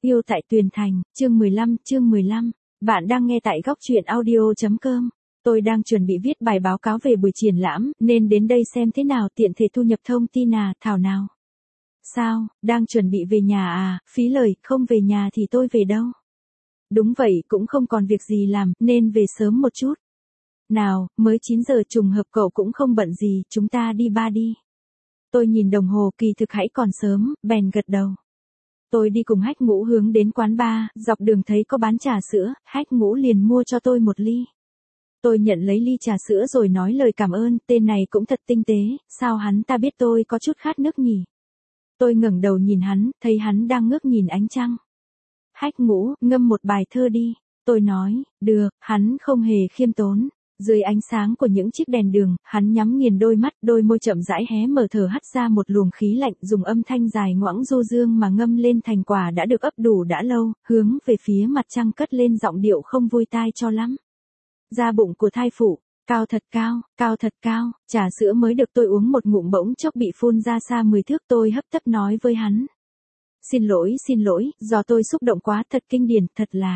Yêu tại Tuyền Thành, chương 15. Bạn đang nghe tại góc truyện audio.com. Tôi đang chuẩn bị viết bài báo cáo về buổi triển lãm, nên đến đây xem thế nào tiện thể thu nhập thông tin à, Thảo nào. Sao, đang chuẩn bị về nhà à, phí lời, không về nhà thì tôi về đâu. Đúng vậy, cũng không còn việc gì làm, nên về sớm một chút. Nào, mới 9 giờ trùng hợp cậu cũng không bận gì, chúng ta đi ba đi. Tôi nhìn đồng hồ kỳ thực hãy còn sớm, bèn gật đầu. Tôi đi cùng Hách Ngũ hướng đến quán bar, dọc đường thấy có bán trà sữa, Hách Ngũ liền mua cho tôi một ly. Tôi nhận lấy ly trà sữa rồi nói lời cảm ơn, tên này cũng thật tinh tế, sao hắn ta biết tôi có chút khát nước nhỉ? Tôi ngẩng đầu nhìn hắn, thấy hắn đang ngước nhìn ánh trăng. Hách Ngũ, ngâm một bài thơ đi. Tôi nói, được, hắn không hề khiêm tốn. Dưới ánh sáng của những chiếc đèn đường, hắn nhắm nghiền đôi mắt, đôi môi chậm rãi hé mở thở hắt ra một luồng khí lạnh, dùng âm thanh dài ngoãng du dương mà ngâm lên thành quả đã được ấp đủ đã lâu, hướng về phía mặt trăng cất lên giọng điệu không vui tai cho lắm. Da bụng của thai phụ, cao thật cao, trà sữa mới được tôi uống một ngụm bỗng chốc bị phun ra xa 10 thước, tôi hấp tấp nói với hắn. Xin lỗi, do tôi xúc động quá, thật kinh điển,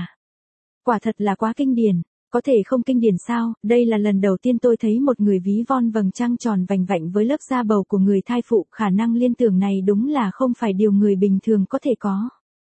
quả thật là quá kinh điển. Có thể không kinh điển sao, đây là lần đầu tiên tôi thấy một người ví von vầng trăng tròn vành vạnh với lớp da bầu của người thai phụ, khả năng liên tưởng này đúng là không phải điều người bình thường có thể có.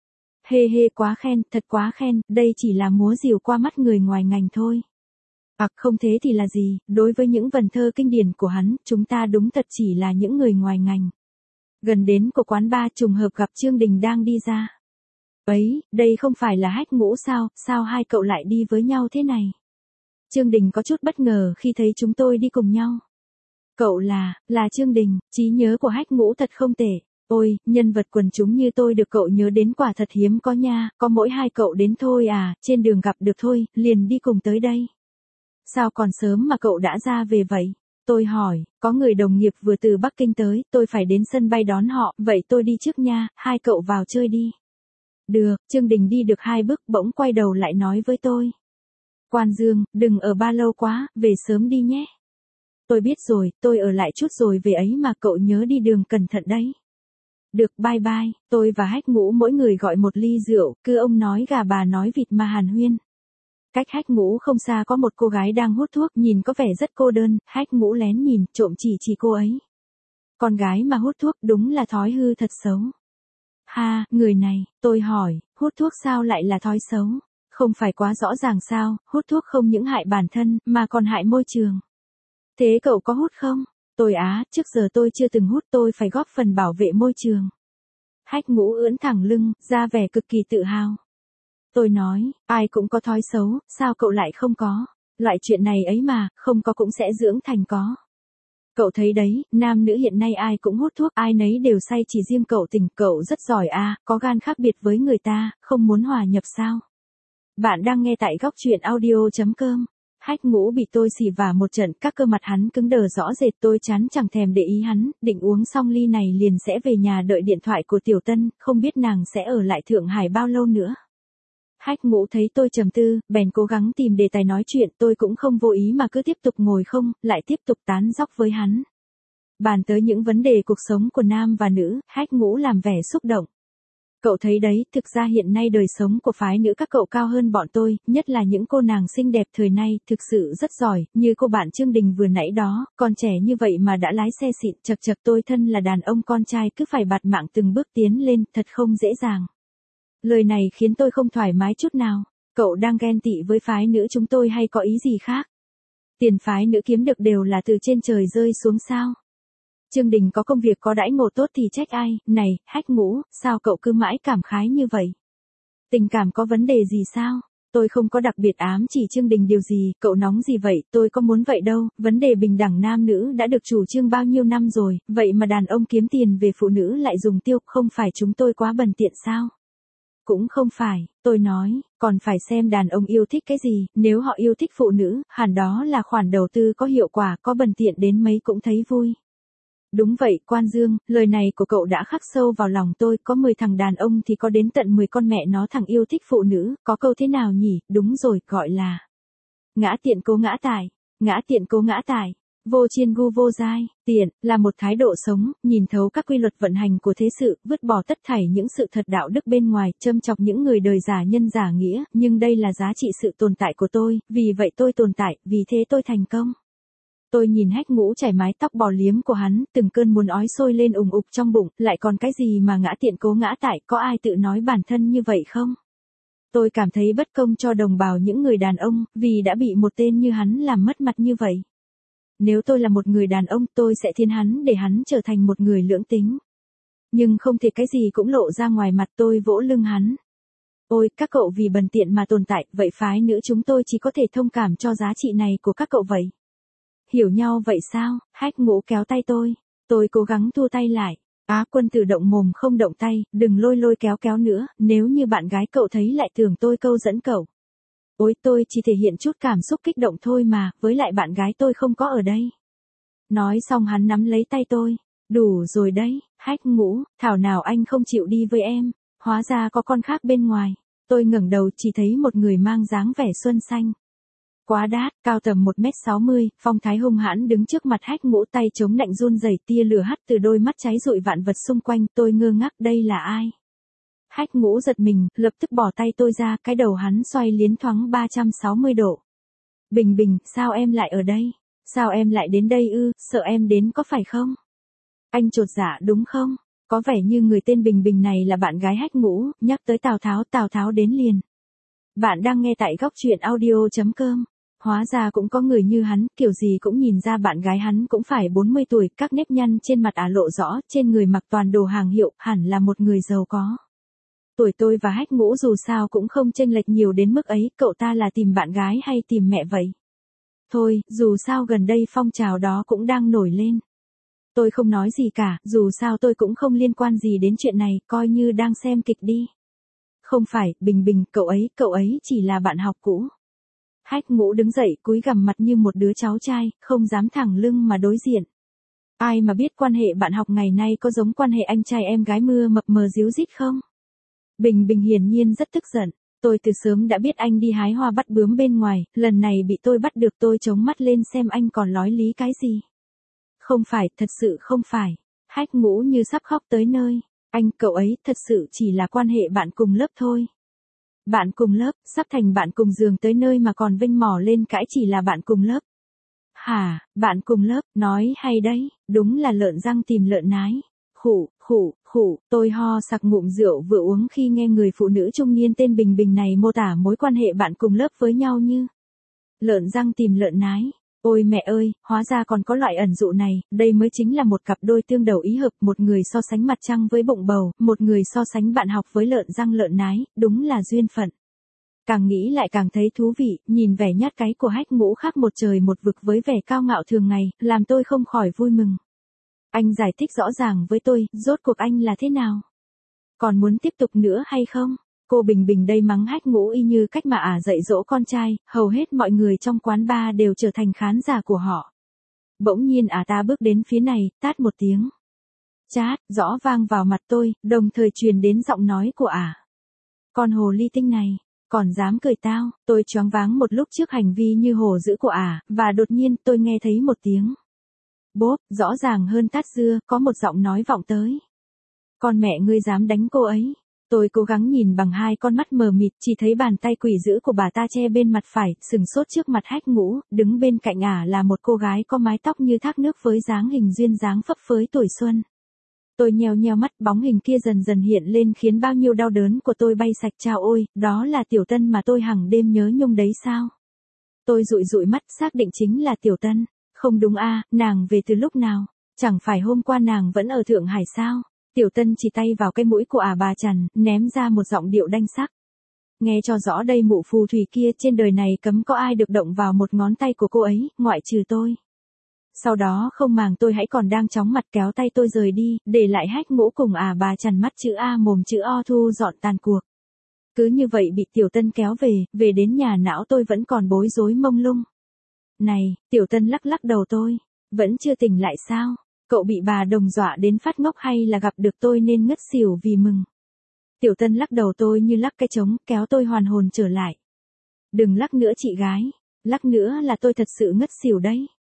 Hê quá khen, thật quá khen, đây chỉ là múa rìu qua mắt người ngoài ngành thôi. Không thế thì là gì, đối với những vần thơ kinh điển của hắn, chúng ta đúng thật chỉ là những người ngoài ngành. Gần đến của quán bar trùng hợp gặp Trương Đình đang đi ra. Ấy, đây không phải là Hách Ngũ sao hai cậu lại đi với nhau thế này? Trương Đình có chút bất ngờ khi thấy chúng tôi đi cùng nhau. Cậu là Trương Đình, trí nhớ của Hách Ngũ thật không tệ. Ôi, nhân vật quần chúng như tôi được cậu nhớ đến quả thật hiếm có nha, có mỗi hai cậu đến thôi à, trên đường gặp được thôi, liền đi cùng tới đây. Sao còn sớm mà cậu đã ra về vậy? Tôi hỏi, có người đồng nghiệp vừa từ Bắc Kinh tới, tôi phải đến sân bay đón họ, vậy tôi đi trước nha, hai cậu vào chơi đi. Được, Trương Đình đi được 2 bước bỗng quay đầu lại nói với tôi. Quan Dương, đừng ở ba lâu quá, về sớm đi nhé. Tôi biết rồi, tôi ở lại chút rồi về ấy mà cậu nhớ đi đường cẩn thận đấy. Được, bye bye, tôi và Hách Ngũ mỗi người gọi một ly rượu, cứ ông nói gà bà nói vịt mà hàn huyên. Cách Hách Ngũ không xa có một cô gái đang hút thuốc, nhìn có vẻ rất cô đơn, Hách Ngũ lén nhìn, trộm chỉ cô ấy. Con gái mà hút thuốc đúng là thói hư thật xấu. Ha, người này, tôi hỏi, hút thuốc sao lại là thói xấu? Không phải quá rõ ràng sao, hút thuốc không những hại bản thân, mà còn hại môi trường. Thế cậu có hút không? Trước giờ tôi chưa từng hút, tôi phải góp phần bảo vệ môi trường. Hách Ngũ ưỡn thẳng lưng, ra vẻ cực kỳ tự hào. Tôi nói, ai cũng có thói xấu, sao cậu lại không có? Loại chuyện này ấy mà, không có cũng sẽ dưỡng thành có. Cậu thấy đấy, nam nữ hiện nay ai cũng hút thuốc, ai nấy đều say, chỉ riêng cậu tỉnh, cậu rất giỏi à, có gan khác biệt với người ta, không muốn hòa nhập sao? Bạn đang nghe tại góc truyện audio.com. Hách Ngũ bị tôi xỉ vả một trận, các cơ mặt hắn cứng đờ rõ rệt, tôi chán chẳng thèm để ý hắn, định uống xong ly này liền sẽ về nhà đợi điện thoại của Tiểu Tân, không biết nàng sẽ ở lại Thượng Hải bao lâu nữa. Hách Ngũ thấy tôi trầm tư, bèn cố gắng tìm đề tài nói chuyện, tôi cũng không vô ý mà cứ tiếp tục ngồi không, lại tiếp tục tán dóc với hắn. Bàn tới những vấn đề cuộc sống của nam và nữ, Hách Ngũ làm vẻ xúc động. Cậu thấy đấy, thực ra hiện nay đời sống của phái nữ các cậu cao hơn bọn tôi, nhất là những cô nàng xinh đẹp thời nay, thực sự rất giỏi, như cô bạn Trương Đình vừa nãy đó, còn trẻ như vậy mà đã lái xe xịn, chật tôi thân là đàn ông con trai cứ phải bạt mạng từng bước tiến lên, thật không dễ dàng. Lời này khiến tôi không thoải mái chút nào. Cậu đang ghen tị với phái nữ chúng tôi hay có ý gì khác? Tiền phái nữ kiếm được đều là từ trên trời rơi xuống sao? Trương Đình có công việc có đãi ngộ tốt thì trách ai? Này, Hách Ngũ, sao cậu cứ mãi cảm khái như vậy? Tình cảm có vấn đề gì sao? Tôi không có đặc biệt ám chỉ Trương Đình điều gì, cậu nóng gì vậy, tôi có muốn vậy đâu, vấn đề bình đẳng nam nữ đã được chủ trương bao nhiêu năm rồi, vậy mà đàn ông kiếm tiền về phụ nữ lại dùng tiêu, không phải chúng tôi quá bần tiện sao? Cũng không phải, tôi nói, còn phải xem đàn ông yêu thích cái gì, nếu họ yêu thích phụ nữ, hẳn đó là khoản đầu tư có hiệu quả, có bần tiện đến mấy cũng thấy vui. Đúng vậy, Quan Dương, lời này của cậu đã khắc sâu vào lòng tôi, có 10 thằng đàn ông thì có đến tận 10 con mẹ nó thằng yêu thích phụ nữ, có câu thế nào nhỉ, đúng rồi, gọi là ngã tiện cố ngã tài, Vô chiên gu vô dai, tiện, là một thái độ sống, nhìn thấu các quy luật vận hành của thế sự, vứt bỏ tất thảy những sự thật đạo đức bên ngoài, châm chọc những người đời giả nhân giả nghĩa, nhưng đây là giá trị sự tồn tại của tôi, vì vậy tôi tồn tại, vì thế tôi thành công. Tôi nhìn Hách Ngũ chải mái tóc bò liếm của hắn, từng cơn muốn ói sôi lên ùng ục trong bụng, lại còn cái gì mà ngã tiện cố ngã tại, có ai tự nói bản thân như vậy không? Tôi cảm thấy bất công cho đồng bào những người đàn ông, vì đã bị một tên như hắn làm mất mặt như vậy. Nếu tôi là một người đàn ông, tôi sẽ thiên hắn để hắn trở thành một người lưỡng tính. Nhưng không thể cái gì cũng lộ ra ngoài mặt, tôi vỗ lưng hắn. Ôi, các cậu vì bần tiện mà tồn tại, vậy phái nữ chúng tôi chỉ có thể thông cảm cho giá trị này của các cậu vậy. Hiểu nhau vậy sao? Hách Ngũ kéo tay tôi cố gắng thua tay lại. Á Quân Tử động mồm không động tay, đừng lôi lôi kéo kéo nữa, nếu như bạn gái cậu thấy lại tưởng tôi câu dẫn cậu. Ôi, tôi chỉ thể hiện chút cảm xúc kích động thôi mà, với lại bạn gái tôi không có ở đây. Nói xong hắn nắm lấy tay tôi. Đủ rồi đấy, Hách Ngũ, thảo nào anh không chịu đi với em, hóa ra có con khác bên ngoài. Tôi ngẩng đầu chỉ thấy một người mang dáng vẻ xuân xanh. Quá đát, cao tầm 1m60, phong thái hung hãn đứng trước mặt Hách Ngũ, tay chống nạnh run rẩy, tia lửa hắt từ đôi mắt cháy rụi vạn vật xung quanh, tôi ngơ ngác, đây là ai? Hách Ngũ giật mình, lập tức bỏ tay tôi ra, cái đầu hắn xoay liến thoáng 360 độ. Bình Bình, sao em lại ở đây? Sao em lại đến đây ư, sợ em đến có phải không? Anh chột dạ đúng không? Có vẻ như người tên Bình Bình này là bạn gái Hách Ngũ, nhắc tới Tào Tháo đến liền. Bạn đang nghe tại góc truyện audio.com. Hóa ra cũng có người như hắn, kiểu gì cũng nhìn ra bạn gái hắn cũng phải 40 tuổi, các nếp nhăn trên mặt lộ rõ, trên người mặc toàn đồ hàng hiệu, hẳn là một người giàu có. Tuổi tôi và Hách Ngũ dù sao cũng không chênh lệch nhiều đến mức ấy, cậu ta là tìm bạn gái hay tìm mẹ vậy? Thôi, dù sao gần đây phong trào đó cũng đang nổi lên. Tôi không nói gì cả, dù sao tôi cũng không liên quan gì đến chuyện này, coi như đang xem kịch đi. Không phải, Bình Bình, cậu ấy chỉ là bạn học cũ. Hách Ngũ đứng dậy, cúi gằm mặt như một đứa cháu trai, không dám thẳng lưng mà đối diện. Ai mà biết quan hệ bạn học ngày nay có giống quan hệ anh trai em gái mưa mập mờ díu dít không? Bình Bình hiển nhiên rất tức giận. Tôi từ sớm đã biết anh đi hái hoa bắt bướm bên ngoài, lần này bị tôi bắt được, tôi chống mắt lên xem anh còn lói lý cái gì. Không phải, thật sự không phải. Hách Ngũ như sắp khóc tới nơi. Anh, cậu ấy, thật sự chỉ là quan hệ bạn cùng lớp thôi. Bạn cùng lớp, sắp thành bạn cùng giường tới nơi mà còn vênh mỏ lên cãi chỉ là bạn cùng lớp. Hả, bạn cùng lớp, nói hay đấy, đúng là lợn răng tìm lợn nái. Khụ, tôi ho sặc ngụm rượu vừa uống khi nghe người phụ nữ trung niên tên Bình Bình này mô tả mối quan hệ bạn cùng lớp với nhau như lợn răng tìm lợn nái. Ôi mẹ ơi, hóa ra còn có loại ẩn dụ này, đây mới chính là một cặp đôi tương đầu ý hợp, một người so sánh mặt trăng với bụng bầu, một người so sánh bạn học với lợn răng lợn nái, đúng là duyên phận. Càng nghĩ lại càng thấy thú vị, nhìn vẻ nhát cái của Hách Ngũ khác một trời một vực với vẻ cao ngạo thường ngày, làm tôi không khỏi vui mừng. Anh giải thích rõ ràng với tôi, rốt cuộc anh là thế nào? Còn muốn tiếp tục nữa hay không? Cô Bình Bình đây mắng Hách Ngũ y như cách mà dạy dỗ con trai, hầu hết mọi người trong quán bar đều trở thành khán giả của họ. Bỗng nhiên ta bước đến phía này, tát một tiếng. Chát, rõ vang vào mặt tôi, đồng thời truyền đến giọng nói của Con hồ ly tinh này, còn dám cười tao, tôi choáng váng một lúc trước hành vi như hổ dữ của và đột nhiên tôi nghe thấy một tiếng. Bốp, rõ ràng hơn tát dưa, có một giọng nói vọng tới. Con mẹ ngươi dám đánh cô ấy. Tôi cố gắng nhìn bằng hai con mắt mờ mịt, chỉ thấy bàn tay quỷ dữ của bà ta che bên mặt phải, sừng sốt trước mặt Hách Ngũ, đứng bên cạnh là một cô gái có mái tóc như thác nước với dáng hình duyên dáng phấp phới tuổi xuân. Tôi nheo nheo mắt, bóng hình kia dần dần hiện lên khiến bao nhiêu đau đớn của tôi bay sạch. Chao ôi, đó là Tiểu Tân mà tôi hằng đêm nhớ nhung đấy sao? Tôi dụi mắt, xác định chính là Tiểu Tân. Không đúng nàng về từ lúc nào? Chẳng phải hôm qua nàng vẫn ở Thượng Hải sao? Tiểu Tân chỉ tay vào cái mũi của bà Trần, ném ra một giọng điệu đanh sắc. Nghe cho rõ đây mụ phù thủy kia, trên đời này cấm có ai được động vào một ngón tay của cô ấy, ngoại trừ tôi. Sau đó không màng tôi hãy còn đang chóng mặt kéo tay tôi rời đi, để lại Hách Ngũ cùng bà Trần mắt chữ A mồm chữ O thu dọn tàn cuộc. Cứ như vậy bị Tiểu Tân kéo về đến nhà não tôi vẫn còn bối rối mông lung. Này, Tiểu Tân lắc lắc đầu tôi, vẫn chưa tỉnh lại sao? Cậu bị bà đồng dọa đến phát ngốc hay là gặp được tôi nên ngất xỉu vì mừng? Tiểu Tân lắc đầu tôi như lắc cái trống, kéo tôi hoàn hồn trở lại. Đừng lắc nữa chị gái, lắc nữa là tôi thật sự ngất xỉu đấy.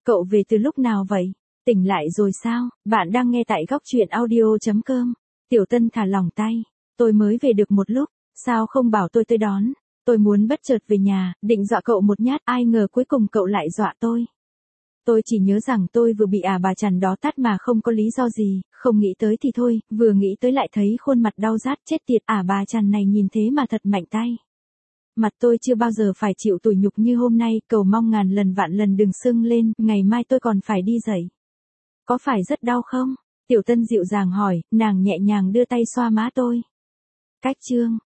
Cậu về từ lúc nào vậy? Tỉnh lại rồi sao? Bạn đang nghe tại góc chuyện audio.com. Tiểu Tân thả lỏng tay. Tôi mới về được một lúc, sao không bảo tôi tới đón? Tôi muốn bất chợt về nhà, định dọa cậu một nhát, ai ngờ cuối cùng cậu lại dọa tôi. Tôi chỉ nhớ rằng tôi vừa bị bà Trần đó tát mà không có lý do gì, không nghĩ tới thì thôi, vừa nghĩ tới lại thấy khuôn mặt đau rát, chết tiệt, bà Trần này nhìn thế mà thật mạnh tay. Mặt tôi chưa bao giờ phải chịu tủi nhục như hôm nay, cầu mong ngàn lần vạn lần đừng sưng lên, ngày mai tôi còn phải đi dậy. Có phải rất đau không? Tiểu Tân dịu dàng hỏi, nàng nhẹ nhàng đưa tay xoa má tôi. Cách chương